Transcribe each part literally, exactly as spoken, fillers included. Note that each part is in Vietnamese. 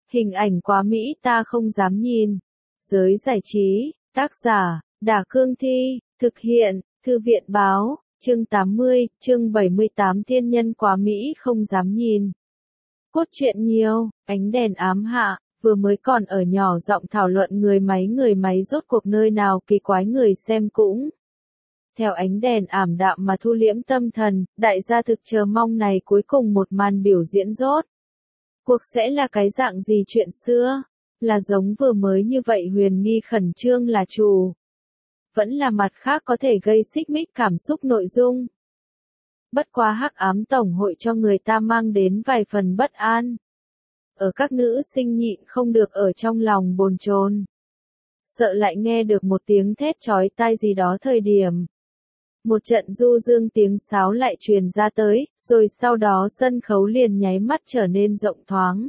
Hình ảnh quá mỹ ta không dám nhìn. Giới giải trí, tác giả, Đả Cương Thi, thực hiện, Thư viện Báo, chương tám mươi, chương bảy mươi tám tiên nhân quá mỹ không dám nhìn. Cốt truyện nhiều, ánh đèn ám hạ, vừa mới còn ở nhỏ giọng thảo luận người máy người máy rốt cuộc nơi nào kỳ quái người xem cũng. Theo ánh đèn ảm đạm mà thu liễm tâm thần, đại gia thực chờ mong này cuối cùng một màn biểu diễn rốt. Cuộc sẽ là cái dạng gì chuyện xưa? Là giống vừa mới như vậy huyền nghi khẩn trương là chủ. Vẫn là mặt khác có thể gây xích mích cảm xúc nội dung. Bất quá hắc ám tổng hội cho người ta mang đến vài phần bất an. Ở các nữ sinh nhịn không được ở trong lòng bồn chồn. Sợ lại nghe được một tiếng thét chói tai gì đó thời điểm. Một trận du dương tiếng sáo lại truyền ra tới, rồi sau đó sân khấu liền nháy mắt trở nên rộng thoáng.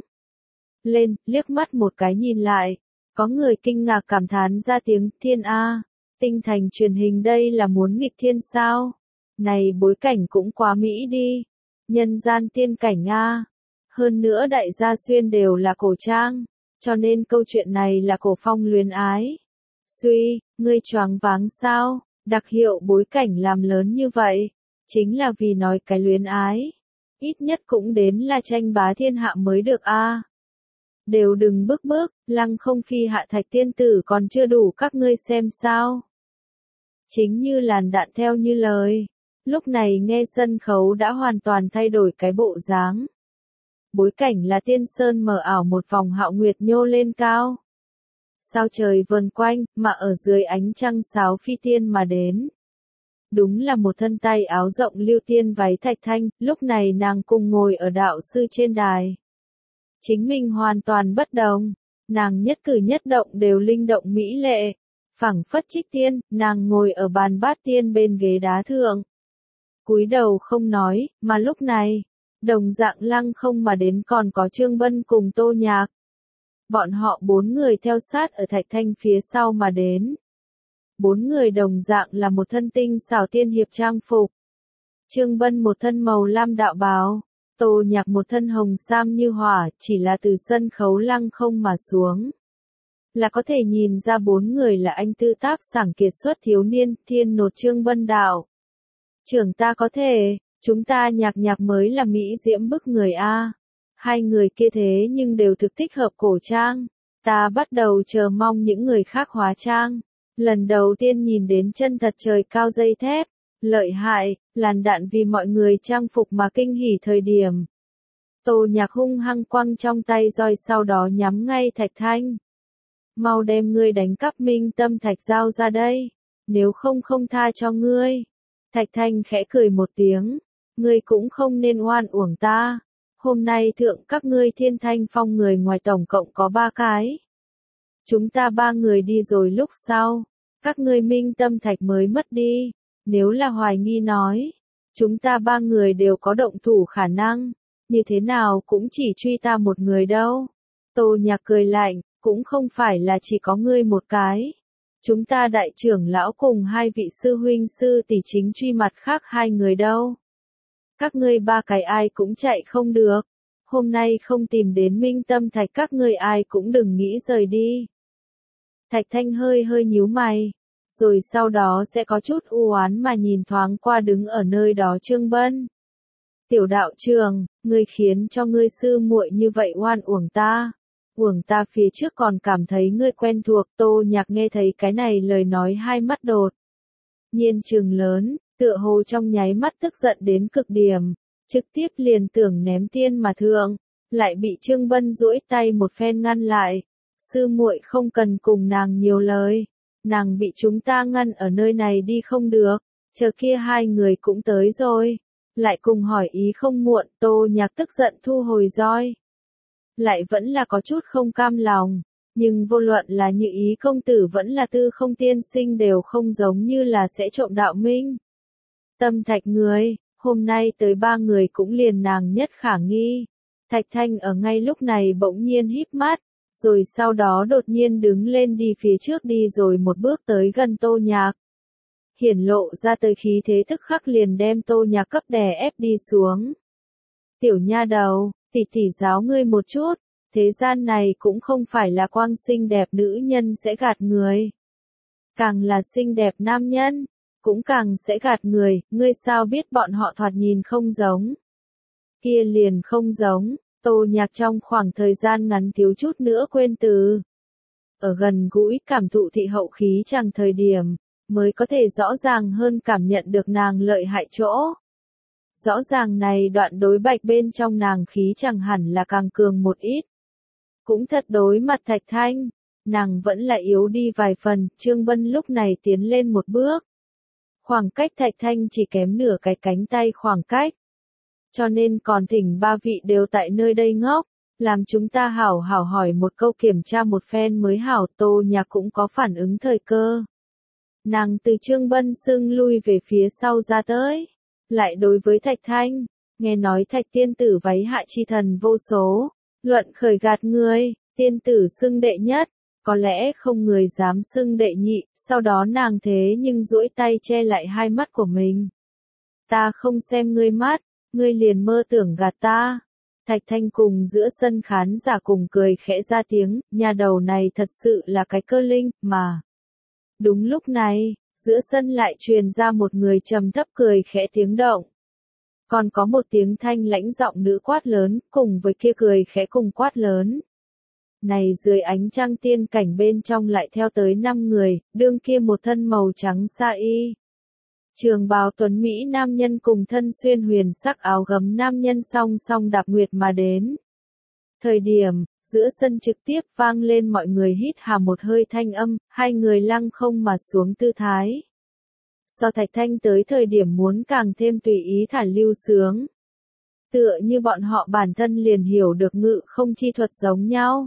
Lên, liếc mắt một cái nhìn lại, có người kinh ngạc cảm thán ra tiếng thiên A, tinh thành truyền hình đây là muốn nghịch thiên sao? Này bối cảnh cũng quá mỹ đi, nhân gian tiên cảnh A. Hơn nữa đại gia xuyên đều là cổ trang, cho nên câu chuyện này là cổ phong luyến ái. Suy, ngươi choáng váng sao? Đặc hiệu bối cảnh làm lớn như vậy, chính là vì nói cái luyến ái. Ít nhất cũng đến là tranh bá thiên hạ mới được a. Đều đừng bức bức, lăng không phi hạ thạch tiên tử còn chưa đủ các ngươi xem sao. Chính như làn đạn theo như lời. Lúc này nghe sân khấu đã hoàn toàn thay đổi cái bộ dáng. Bối cảnh là tiên sơn mờ ảo một vòng hạo nguyệt nhô lên cao. Sao trời vần quanh, mà ở dưới ánh trăng sáo phi tiên mà đến. Đúng là một thân tay áo rộng lưu tiên váy thạch thanh, lúc này nàng cùng ngồi ở đạo sư trên đài. Chính mình hoàn toàn bất đồng, nàng nhất cử nhất động đều linh động mỹ lệ. Phẳng phất trích tiên, nàng ngồi ở bàn bát tiên bên ghế đá thượng. Cúi đầu không nói, mà lúc này, đồng dạng lăng không mà đến còn có Trương Bân cùng Tô Nhạc. Bọn họ bốn người theo sát ở Thạch Thanh phía sau mà đến. Bốn người đồng dạng là một thân tinh xảo tiên hiệp trang phục. Trương Bân một thân màu lam đạo bào, Tô Nhạc một thân hồng sam như hỏa, chỉ là từ sân khấu lăng không mà xuống. Là có thể nhìn ra bốn người là anh tư tác sảng kiệt xuất thiếu niên, thiên nột Trương Bân đạo. Trưởng ta có thể, chúng ta Nhạc Nhạc mới là mỹ diễm bức người a. Hai người kia thế nhưng đều thực thích hợp cổ trang. Ta bắt đầu chờ mong những người khác hóa trang. Lần đầu tiên nhìn đến chân thật trời cao dây thép. Lợi hại, làn đạn vì mọi người trang phục mà kinh hỉ thời điểm. Tô Nhạc hung hăng quăng trong tay roi sau đó nhắm ngay Thạch Thanh. Mau đem ngươi đánh cắp minh tâm thạch giao ra đây. Nếu không không tha cho ngươi. Thạch Thanh khẽ cười một tiếng. Ngươi cũng không nên oan uổng ta. Hôm nay thượng các ngươi thiên thanh phong người ngoài tổng cộng có ba cái. Chúng ta ba người đi rồi lúc sau. Các ngươi minh tâm thạch mới mất đi. Nếu là hoài nghi nói. Chúng ta ba người đều có động thủ khả năng. Như thế nào cũng chỉ truy ta một người đâu. Tô Nhạc cười lạnh. Cũng không phải là chỉ có ngươi một cái. Chúng ta đại trưởng lão cùng hai vị sư huynh sư tỷ chính truy mặt khác hai người đâu. Các ngươi ba cái ai cũng chạy không được. Hôm nay không tìm đến minh tâm thạch các ngươi ai cũng đừng nghĩ rời đi. Thạch Thanh hơi hơi nhíu mày. Rồi sau đó sẽ có chút u oán mà nhìn thoáng qua đứng ở nơi đó Trương Bân. Tiểu đạo trường, ngươi khiến cho ngươi sư muội như vậy oan uổng ta. Uổng ta phía trước còn cảm thấy ngươi quen thuộc. Tô Nhạc nghe thấy cái này lời nói hai mắt đột nhiên trừng lớn. Tựa hồ trong nháy mắt tức giận đến cực điểm, trực tiếp liền tưởng ném tiên mà thượng, lại bị Trương Bân duỗi tay một phen ngăn lại. Sư muội không cần cùng nàng nhiều lời, nàng bị chúng ta ngăn ở nơi này đi không được, chờ kia hai người cũng tới rồi, lại cùng hỏi ý không muộn. Tô Nhạc tức giận thu hồi roi, lại vẫn là có chút không cam lòng. Nhưng vô luận là Như Ý công tử vẫn là Tư Không tiên sinh đều không giống như là sẽ trộm đạo minh. Tâm thạch người, hôm nay tới ba người cũng liền nàng nhất khả nghi. Thạch Thanh ở ngay lúc này bỗng nhiên híp mắt, rồi sau đó đột nhiên đứng lên đi phía trước đi rồi một bước tới gần Tô Nhạc. Hiển lộ ra tới khí thế tức khắc liền đem Tô Nhạc cấp đè ép đi xuống. Tiểu nha đầu, tỷ tỷ giáo ngươi một chút, Thế gian này cũng không phải là quang xinh đẹp nữ nhân sẽ gạt người. Càng là xinh đẹp nam nhân, cũng càng sẽ gạt người, ngươi sao biết bọn họ thoạt nhìn không giống. Kia liền không giống, Tô Nhạc trong khoảng thời gian ngắn thiếu chút nữa quên từ. Ở gần gũi cảm thụ thị hậu khí chẳng thời điểm, mới có thể rõ ràng hơn cảm nhận được nàng lợi hại chỗ. Rõ ràng này đoạn đối bạch bên trong nàng khí chẳng hẳn là càng cường một ít. Cũng thật đối mặt Thạch Thanh, nàng vẫn là yếu đi vài phần, Trương Vân lúc này tiến lên một bước. Khoảng cách Thạch Thanh chỉ kém nửa cái cánh tay khoảng cách. Cho nên còn thỉnh ba vị đều tại nơi đây ngốc, làm chúng ta hảo hảo hỏi một câu kiểm tra một phen mới hảo. Tô Nhạc cũng có phản ứng thời cơ. Nàng từ Trương Vân xưng lui về phía sau ra tới. Lại đối với Thạch Thanh, nghe nói Thạch tiên tử váy hạ chi thần vô số, luận khởi gạt ngươi, tiên tử xưng đệ nhất, có lẽ không người dám xưng đệ nhị, sau đó nàng thế nhưng duỗi tay che lại hai mắt của mình. Ta không xem ngươi mắt, ngươi liền mơ tưởng gạt ta. Thạch Thanh cùng giữa sân khán giả cùng cười khẽ ra tiếng, nhà đầu này thật sự là cái cơ linh, mà. Đúng lúc này, giữa sân lại truyền ra một người trầm thấp cười khẽ tiếng động. Còn có một tiếng thanh lãnh giọng nữ quát lớn, cùng với kia cười khẽ cùng quát lớn. Này dưới ánh trăng tiên cảnh bên trong lại theo tới năm người, đương kia một thân màu trắng sa y. Trường bào tuấn Mỹ nam nhân cùng thân xuyên huyền sắc áo gấm nam nhân song song đạp nguyệt mà đến. Thời điểm, giữa sân trực tiếp vang lên mọi người hít hà một hơi thanh âm, hai người lăng không mà xuống tư thái. So Thạch Thanh tới thời điểm muốn càng thêm tùy ý thả lưu sướng. Tựa như bọn họ bản thân liền hiểu được ngự không chi thuật giống nhau.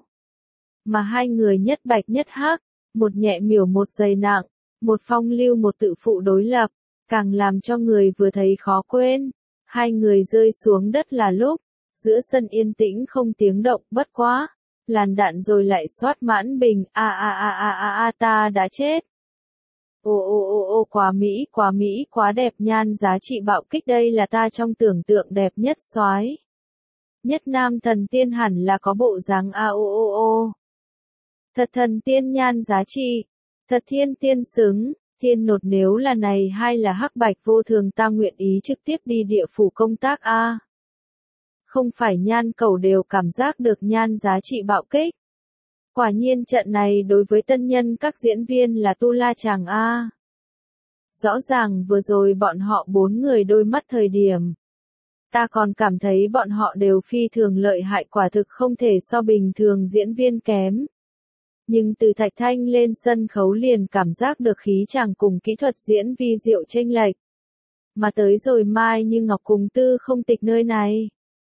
Mà hai người nhất bạch nhất hắc, một nhẹ miểu một dày nặng, một phong lưu một tự phụ đối lập, càng làm cho người vừa thấy khó quên. Hai người rơi xuống đất là lúc, giữa sân yên tĩnh không tiếng động, bất quá. Làn đạn rồi lại xoát mãn bình, a a a a a a ta đã chết. Ô ô ô ô quá mỹ, quá mỹ, quá đẹp, nhan giá trị bạo kích, đây là ta trong tưởng tượng đẹp nhất soái. Nhất nam thần tiên hẳn là có bộ dáng a ô ô ô. Thật thần tiên nhan giá trị, thật thiên tiên xứng, thiên nột nếu là này hay là hắc bạch vô thường ta nguyện ý trực tiếp đi địa phủ công tác a. Không phải nhan cầu đều cảm giác được nhan giá trị bạo kích. Quả nhiên trận này đối với tân nhân các diễn viên là tu la chàng a. Rõ ràng vừa rồi bọn họ bốn người đôi mắt thời điểm. Ta còn cảm thấy bọn họ đều phi thường lợi hại, quả thực không thể so bình thường diễn viên kém. Nhưng từ Thạch Thanh lên sân khấu liền cảm giác được khí chàng cùng kỹ thuật diễn vi diệu chênh lệch. Mà tới rồi Mai Như Ngọc cùng Tư Không Tịch nơi này.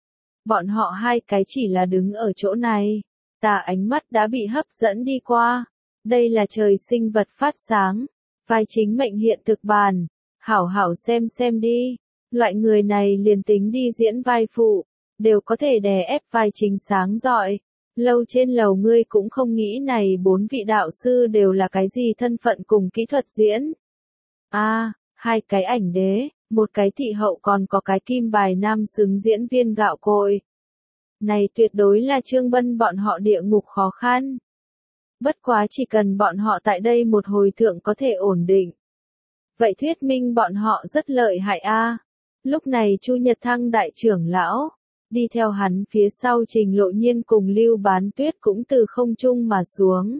Bọn họ hai cái chỉ là đứng ở chỗ này. Ta ánh mắt đã bị hấp dẫn đi qua. Đây là trời sinh vật phát sáng. Vai chính mệnh hiện thực bàn. Hảo hảo xem xem đi. Loại người này liền tính đi diễn vai phụ. Đều có thể đè ép vai chính sáng rọi. Lâu trên lầu ngươi cũng không nghĩ này bốn vị đạo sư đều là cái gì thân phận cùng kỹ thuật diễn. A, à, hai cái ảnh đế, một cái thị hậu còn có cái kim bài nam xứng diễn viên gạo cội. Này tuyệt đối là Trương Bân bọn họ địa ngục khó khăn. Bất quá chỉ cần bọn họ tại đây một hồi thượng có thể ổn định. Vậy thuyết minh bọn họ rất lợi hại a. À. Lúc này Chu Nhật Thăng đại trưởng lão. Đi theo hắn phía sau Trình Lộ Nhiên cùng Lưu Bán Tuyết cũng từ không trung mà xuống.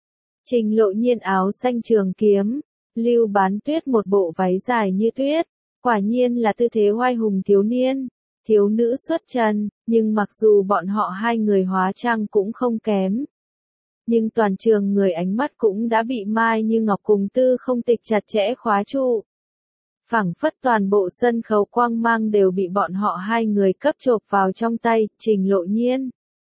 Trình Lộ Nhiên áo xanh trường kiếm, Lưu Bán Tuyết một bộ váy dài như tuyết, quả nhiên là tư thế oai hùng thiếu niên, thiếu nữ xuất trần, nhưng mặc dù bọn họ hai người hóa trang cũng không kém. Nhưng toàn trường người ánh mắt cũng đã bị Mai Như Ngọc cùng Tư Không Tịch chặt chẽ khóa trụ. Phảng phất toàn bộ sân khấu quang mang đều bị bọn họ hai người cấp chộp vào trong tay, Trình Lộ Nhiên.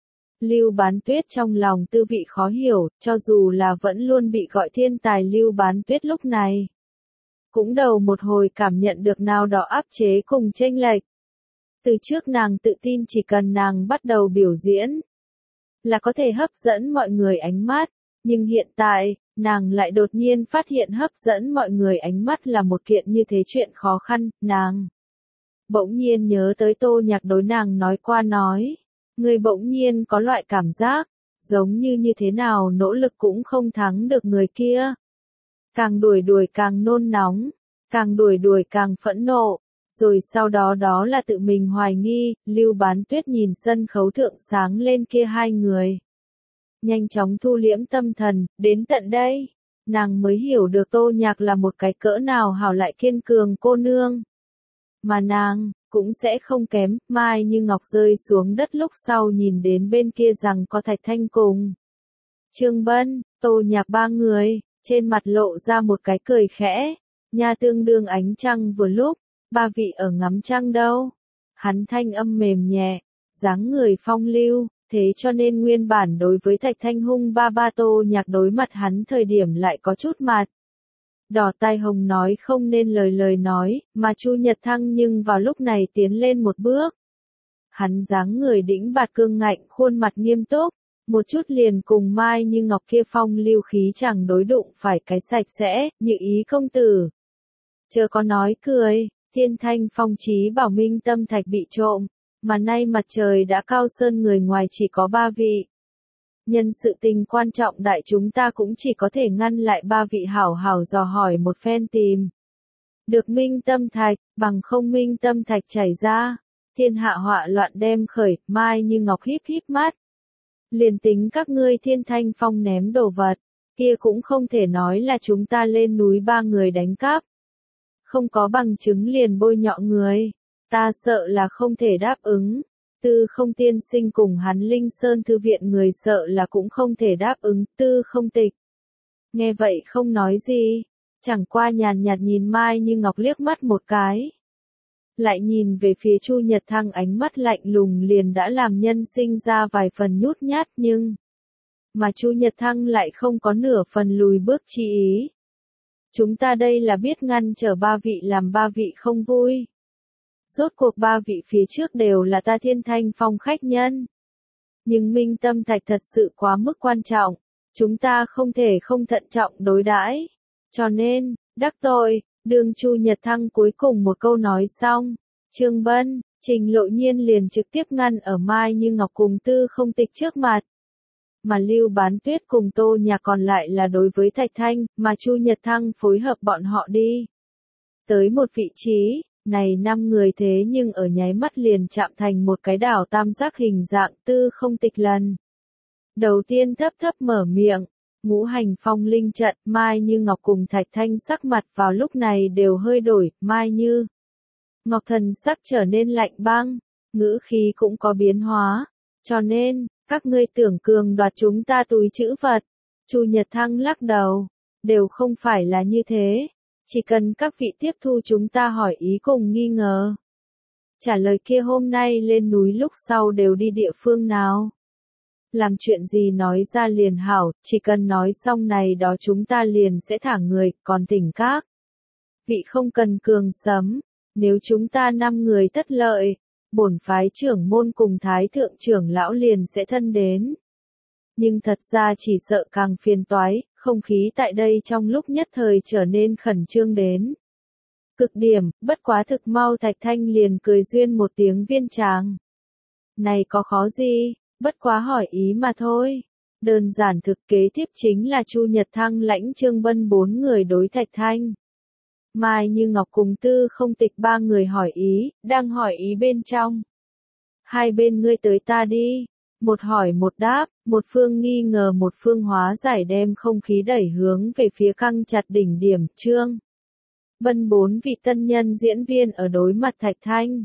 Lưu Bán Tuyết trong lòng tư vị khó hiểu, cho dù là vẫn luôn bị gọi thiên tài Lưu Bán Tuyết lúc này. Cũng đầu một hồi cảm nhận được nào đó áp chế cùng chênh lệch. Từ trước nàng tự tin chỉ cần nàng bắt đầu biểu diễn, là có thể hấp dẫn mọi người ánh mắt, nhưng hiện tại, nàng lại đột nhiên phát hiện hấp dẫn mọi người ánh mắt là một kiện như thế chuyện khó khăn, nàng bỗng nhiên nhớ tới Tô Nhạc đối nàng nói qua nói. Ngươi bỗng nhiên có loại cảm giác, giống như như thế nào nỗ lực cũng không thắng được người kia. Càng đuổi đuổi càng nôn nóng, càng đuổi đuổi càng phẫn nộ, rồi sau đó đó là tự mình hoài nghi. Lưu Bán Tuyết nhìn sân khấu thượng sáng lên kia hai người. Nhanh chóng thu liễm tâm thần, đến tận đây, nàng mới hiểu được Tô Nhạc là một cái cỡ nào hảo lại kiên cường cô nương. Mà nàng, cũng sẽ không kém. Mai Như Ngọc rơi xuống đất lúc sau nhìn đến bên kia rằng có Thạch Thanh cùng Trương Bân, Tô Nhạc ba người, trên mặt lộ ra một cái cười khẽ. Nha tương đương ánh trăng vừa lúc, ba vị ở ngắm trăng đâu. Hắn thanh âm mềm nhẹ, dáng người phong lưu, thế cho nên nguyên bản đối với Thạch Thanh hung ba ba Tô Nhạc đối mặt hắn thời điểm lại có chút mặt. Đỏ tai hồng nói không nên lời lời nói, mà Chu Nhật Thăng nhưng vào lúc này tiến lên một bước. Hắn dáng người đĩnh bạt cương ngạnh, khuôn mặt nghiêm túc, một chút liền cùng Mai Như Ngọc kia phong lưu khí chẳng đối đụng phải cái sạch sẽ, Như Ý công tử. Chớ có nói cười, Thiên Thanh Phong chí bảo Minh Tâm Thạch bị trộm, mà nay mặt trời đã cao sơn người ngoài chỉ có ba vị. Nhân sự tình quan trọng đại chúng ta cũng chỉ có thể ngăn lại ba vị hảo hảo dò hỏi một phen tìm. Được Minh Tâm Thạch, bằng không Minh Tâm Thạch chảy ra, thiên hạ họa loạn đem khởi. Mai Như Ngọc híp híp mắt. Liền tính các ngươi Thiên Thanh Phong ném đồ vật, kia cũng không thể nói là chúng ta lên núi ba người đánh cắp. Không có bằng chứng liền bôi nhọ người, ta sợ là không thể đáp ứng. Tư Không tiên sinh cùng hắn Linh Sơn thư viện người sợ là cũng không thể đáp ứng. Tư Không Tịch nghe vậy không nói gì, chẳng qua nhàn nhạt nhìn Mai Như Ngọc liếc mắt một cái. Lại nhìn về phía Chu Nhật Thăng, ánh mắt lạnh lùng liền đã làm nhân sinh ra vài phần nhút nhát, nhưng mà Chu Nhật Thăng lại không có nửa phần lùi bước chi ý. Chúng ta đây là biết ngăn trở ba vị làm ba vị không vui. Rốt cuộc ba vị phía trước đều là ta Thiên Thanh Phong khách nhân. Nhưng Minh Tâm Thạch thật sự quá mức quan trọng, chúng ta không thể không thận trọng đối đãi. Cho nên, đắc tội, đường Chu Nhật Thăng cuối cùng một câu nói xong, Trương Bân, Trình Lộ Nhiên liền trực tiếp ngăn ở Mai Như Ngọc cùng Tư Không Tịch trước mặt. Mà Lưu Bán Tuyết cùng Tô Nhạc còn lại là đối với Thạch Thanh, mà Chu Nhật Thăng phối hợp bọn họ đi tới một vị trí. Này năm người thế nhưng ở nháy mắt liền chạm thành một cái đảo tam giác hình dạng. Tư Không Tịch lần đầu tiên thấp thấp mở miệng, ngũ hành phong linh trận. Mai Như Ngọc cùng Thạch Thanh sắc mặt vào lúc này đều hơi đổi. Mai Như Ngọc thần sắc trở nên lạnh băng, ngữ khí cũng có biến hóa. Cho nên, các ngươi tưởng cường đoạt chúng ta túi trữ vật. Chu Nhật Thăng lắc đầu, đều không phải là như thế. Chỉ cần các vị tiếp thu chúng ta hỏi ý cùng nghi ngờ. Trả lời kia hôm nay lên núi lúc sau đều đi địa phương nào. Làm chuyện gì nói ra liền hảo, chỉ cần nói xong này đó chúng ta liền sẽ thả người, còn thỉnh các vị không cần cường sấm. Nếu chúng ta năm người tất lợi, bổn phái trưởng môn cùng thái thượng trưởng lão liền sẽ thân đến. Nhưng thật ra chỉ sợ càng phiền toái, không khí tại đây trong lúc nhất thời trở nên khẩn trương đến cực điểm. Bất quá thực mau Thạch Thanh liền cười duyên một tiếng viên tràng. Này có khó gì, bất quá hỏi ý mà thôi. Đơn giản thực kế tiếp chính là Chu Nhật Thăng lãnh Trương Bân bốn người đối Thạch Thanh. Mai Như Ngọc cùng Tư Không Tịch ba người hỏi ý, đang hỏi ý bên trong. Hai bên ngươi tới ta đi. Một hỏi một đáp, một phương nghi ngờ một phương hóa giải đem không khí đẩy hướng về phía căng chặt đỉnh điểm. Trương Bân bốn vị tân nhân diễn viên ở đối mặt Thạch Thanh.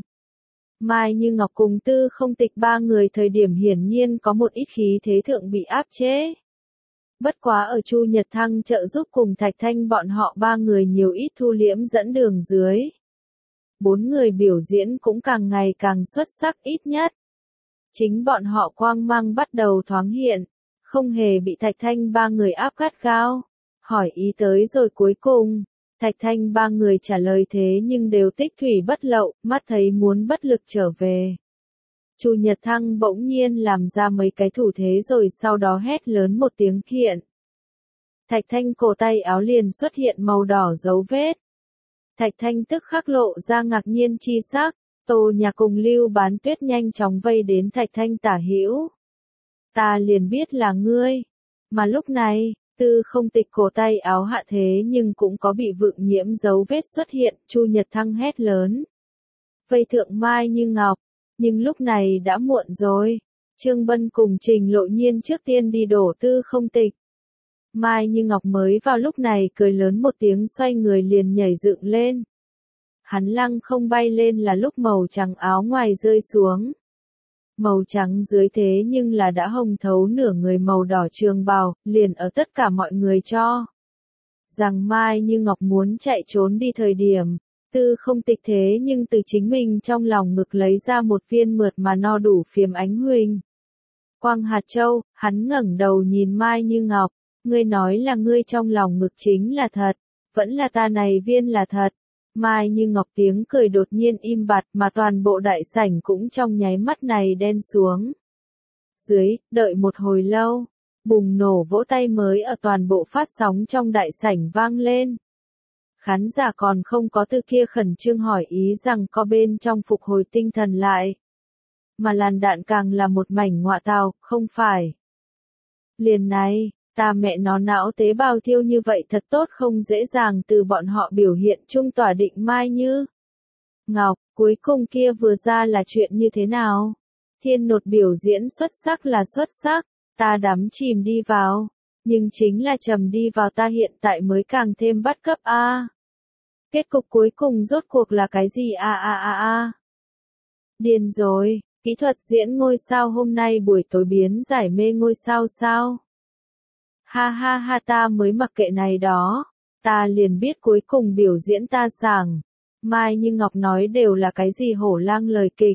Mai Như Ngọc cùng Tư Không Tịch ba người thời điểm hiển nhiên có một ít khí thế thượng bị áp chế. Bất quá ở Chu Nhật Thăng trợ giúp cùng Thạch Thanh bọn họ ba người nhiều ít thu liễm dẫn đường dưới. Bốn người biểu diễn cũng càng ngày càng xuất sắc, ít nhất chính bọn họ quang mang bắt đầu thoáng hiện, không hề bị Thạch Thanh ba người áp gắt gao. Hỏi ý tới rồi cuối cùng, Thạch Thanh ba người trả lời thế nhưng đều tích thủy bất lậu, mắt thấy muốn bất lực trở về. Chu Nhật Thăng bỗng nhiên làm ra mấy cái thủ thế rồi sau đó hét lớn một tiếng kiện. Thạch Thanh cổ tay áo liền xuất hiện màu đỏ dấu vết. Thạch Thanh tức khắc lộ ra ngạc nhiên chi sắc, Tô Nhà cùng Lưu Bán Tuyết nhanh chóng vây đến Thạch Thanh tả hữu. Ta liền biết là ngươi. Mà lúc này, Tư Không Tịch cổ tay áo hạ thế nhưng cũng có bị vượng nhiễm dấu vết xuất hiện, Chu Nhật Thăng hét lớn. Vây thượng Mai Như Ngọc, nhưng lúc này đã muộn rồi. Trương Bân cùng Trình Lộ Nhiên trước tiên đi đổ Tư Không Tịch. Mai Như Ngọc mới vào lúc này cười lớn một tiếng xoay người liền nhảy dựng lên. Hắn lăng không bay lên là lúc màu trắng áo ngoài rơi xuống. Màu trắng dưới thế nhưng là đã hồng thấu nửa người màu đỏ trường bào, liền ở tất cả mọi người cho. Rằng Mai Như Ngọc muốn chạy trốn đi thời điểm, Tư Không Tịch thế nhưng từ chính mình trong lòng ngực lấy ra một viên mượt mà no đủ phiếm ánh huỳnh. Quang hạt châu, hắn ngẩng đầu nhìn Mai Như Ngọc, ngươi nói là ngươi trong lòng ngực chính là thật, vẫn là ta này viên là thật. Mai Như Ngọc tiếng cười đột nhiên im bặt mà toàn bộ đại sảnh cũng trong nháy mắt này đen xuống. Dưới, đợi một hồi lâu, bùng nổ vỗ tay mới ở toàn bộ phát sóng trong đại sảnh vang lên. Khán giả còn không có từ kia khẩn trương hỏi ý rằng có bên trong phục hồi tinh thần lại. Mà làn đạn càng là một mảnh ngọa tào, không phải. Liền này, ta mẹ nó não tế bào thiêu như vậy thật tốt không dễ dàng từ bọn họ biểu hiện chung tỏa định Mai Như Ngọc, cuối cùng kia vừa ra là chuyện như thế nào? Thiên Nột biểu diễn xuất sắc là xuất sắc, ta đắm chìm đi vào, nhưng chính là trầm đi vào ta hiện tại mới càng thêm bắt cấp a. Kết cục cuối cùng rốt cuộc là cái gì a a a a? Điên rồi, kỹ thuật diễn ngôi sao hôm nay buổi tối biến giải mê ngôi sao sao? Ha ha ha ta mới mặc kệ này đó, ta liền biết cuối cùng biểu diễn ta sảng. Mai Như Ngọc nói đều là cái gì hổ lang lời kịch.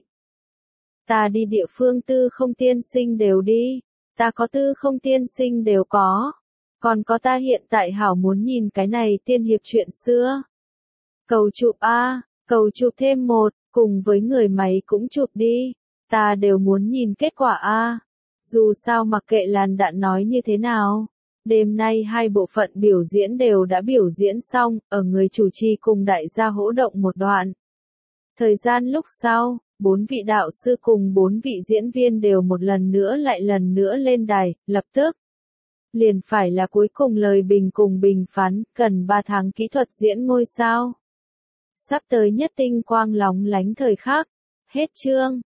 Ta đi địa phương Tư Không tiên sinh đều đi, ta có Tư Không tiên sinh đều có, còn có ta hiện tại hảo muốn nhìn cái này tiên hiệp chuyện xưa. Cầu chụp a, cầu chụp thêm một, cùng với người máy cũng chụp đi, ta đều muốn nhìn kết quả a. Dù sao mặc kệ làn đạn nói như thế nào. Đêm nay hai bộ phận biểu diễn đều đã biểu diễn xong, ở người chủ trì cùng đại gia hỗ động một đoạn. Thời gian lúc sau, bốn vị đạo sư cùng bốn vị diễn viên đều một lần nữa lại lần nữa lên đài, lập tức. Liền phải là cuối cùng lời bình cùng bình phán, cần ba tháng kỹ thuật diễn ngôi sao. Sắp tới nhất tinh quang lóng lánh thời khắc. Hết chương.